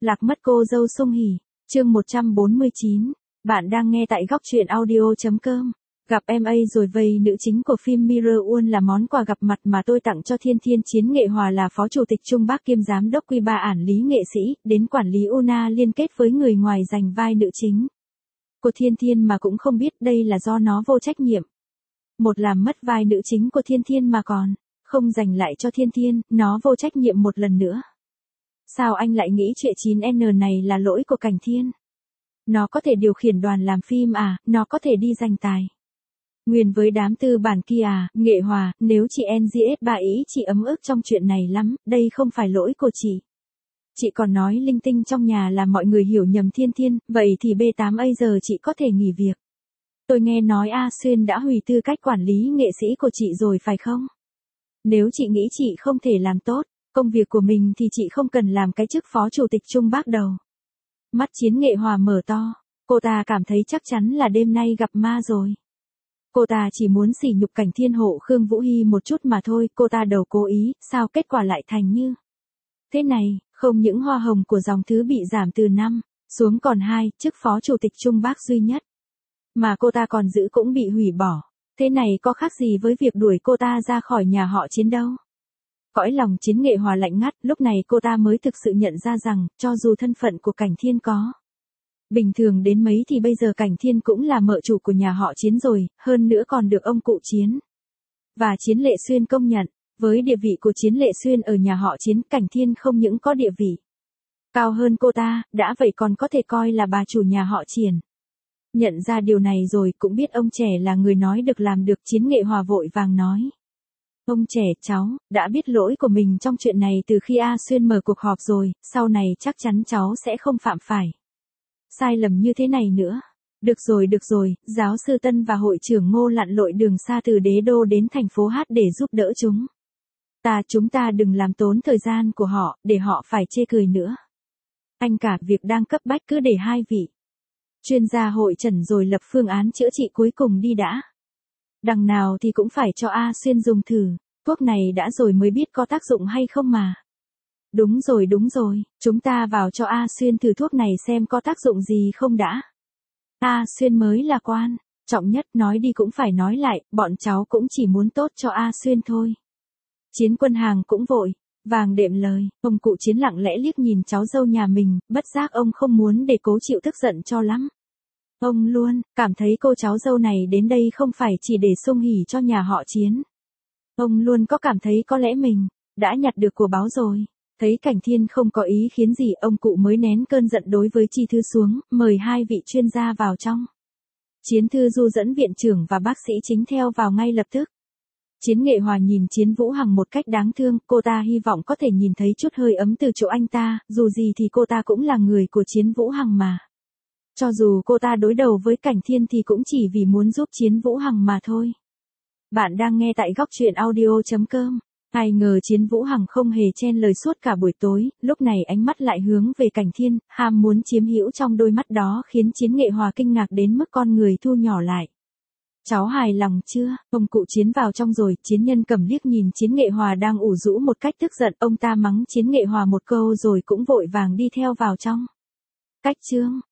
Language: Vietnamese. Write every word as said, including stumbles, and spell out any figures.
Lạc mất cô dâu Sung Hỉ, chương một trăm bốn mươi chín. Bạn đang nghe tại góc truyện audio chấm com. Gặp em ấy rồi vây nữ chính của phim Mirror World là món quà gặp mặt mà tôi tặng cho Thiên Thiên. Chiến Nghệ Hòa là phó chủ tịch Trung Bắc kiêm giám đốc Quy ba ản lý nghệ sĩ, đến quản lý Una liên kết với người ngoài giành vai nữ chính của Thiên Thiên mà cũng không biết đây là do nó vô trách nhiệm. Một làm mất vai nữ chính của Thiên Thiên mà còn không dành lại cho Thiên Thiên, nó vô trách nhiệm một lần nữa. Sao anh lại nghĩ chuyện chín N này là lỗi của Cảnh Thiên? Nó có thể điều khiển đoàn làm phim à, nó có thể đi giành tài nguyên với đám tư bản kia à, Nghệ Hòa, nếu chị en giê ét ba ý chị ấm ức trong chuyện này lắm, đây không phải lỗi của chị. Chị còn nói linh tinh trong nhà là mọi người hiểu nhầm Thiên Thiên, vậy thì B tám A giờ chị có thể nghỉ việc. Tôi nghe nói A Xuyên đã hủy tư cách quản lý nghệ sĩ của chị rồi phải không? Nếu chị nghĩ chị không thể làm tốt công việc của mình thì chị không cần làm cái chức phó chủ tịch Trung Bắc đâu. Mắt Chiến Nghệ Hòa mở to, cô ta cảm thấy chắc chắn là đêm nay gặp ma rồi. Cô ta chỉ muốn sỉ nhục Cảnh Thiên hộ Khương Vũ Hy một chút mà thôi, cô ta đầu cố ý, sao kết quả lại thành như thế này, không những hoa hồng của dòng thứ bị giảm từ năm xuống còn hai, chức phó chủ tịch Trung Bắc duy nhất mà cô ta còn giữ cũng bị hủy bỏ. Thế này có khác gì với việc đuổi cô ta ra khỏi nhà họ Chiến đâu. Cõi lòng Chiến Nghệ Hòa lạnh ngắt, lúc này cô ta mới thực sự nhận ra rằng, cho dù thân phận của Cảnh Thiên có bình thường đến mấy thì bây giờ Cảnh Thiên cũng là mợ chủ của nhà họ Chiến rồi, hơn nữa còn được ông cụ Chiến và Chiến Lệ Xuyên công nhận. Với địa vị của Chiến Lệ Xuyên ở nhà họ Chiến, Cảnh Thiên không những có địa vị cao hơn cô ta, đã vậy còn có thể coi là bà chủ nhà họ Triển. Nhận ra điều này rồi, cũng biết ông trẻ là người nói được làm được, Chiến Nghệ Hòa vội vàng nói. Ông trẻ, cháu đã biết lỗi của mình trong chuyện này từ khi A Xuyên mở cuộc họp rồi, sau này chắc chắn cháu sẽ không phạm phải sai lầm như thế này nữa. Được rồi được rồi, giáo sư Tân và hội trưởng Ngô lặn lội đường xa từ đế đô đến thành phố Hát để giúp đỡ chúng ta, chúng ta đừng làm tốn thời gian của họ, để họ phải chê cười nữa. Anh cả việc đang cấp bách cứ để hai vị chuyên gia hội trần rồi lập phương án chữa trị cuối cùng đi đã. Đằng nào thì cũng phải cho A Xuyên dùng thử, thuốc này đã rồi mới biết có tác dụng hay không mà. Đúng rồi đúng rồi, chúng ta vào cho A Xuyên thử thuốc này xem có tác dụng gì không đã. A Xuyên mới là quan trọng nhất, nói đi cũng phải nói lại, bọn cháu cũng chỉ muốn tốt cho A Xuyên thôi. Chiến Quân Hàng cũng vội vàng đệm lời, ông cụ Chiến lặng lẽ liếc nhìn cháu dâu nhà mình, bất giác ông không muốn để cố chịu tức giận cho lắm. Ông luôn cảm thấy cô cháu dâu này đến đây không phải chỉ để sung hỉ cho nhà họ Chiến. Ông luôn có cảm thấy có lẽ mình đã nhặt được của báu rồi. Thấy Cảnh Thiên không có ý khiến gì, ông cụ mới nén cơn giận đối với Chi Thư xuống, mời hai vị chuyên gia vào trong. Chiến Thư Du dẫn viện trưởng và bác sĩ chính theo vào ngay lập tức. Chiến Nghệ Hòa nhìn Chiến Vũ Hằng một cách đáng thương, cô ta hy vọng có thể nhìn thấy chút hơi ấm từ chỗ anh ta, dù gì thì cô ta cũng là người của Chiến Vũ Hằng mà. Cho dù cô ta đối đầu với Cảnh Thiên thì cũng chỉ vì muốn giúp Chiến Vũ Hằng mà thôi. Bạn đang nghe tại góc truyện audio chấm com. Ai ngờ Chiến Vũ Hằng không hề chen lời suốt cả buổi tối, lúc này ánh mắt lại hướng về Cảnh Thiên, ham muốn chiếm hữu trong đôi mắt đó khiến Chiến Nghệ Hòa kinh ngạc đến mức con người thu nhỏ lại. Cháu hài lòng chưa? Ông cụ Chiến vào trong rồi, Chiến Nhân cầm liếc nhìn Chiến Nghệ Hòa đang ủ rũ một cách tức giận, ông ta mắng Chiến Nghệ Hòa một câu rồi cũng vội vàng đi theo vào trong. Cách chương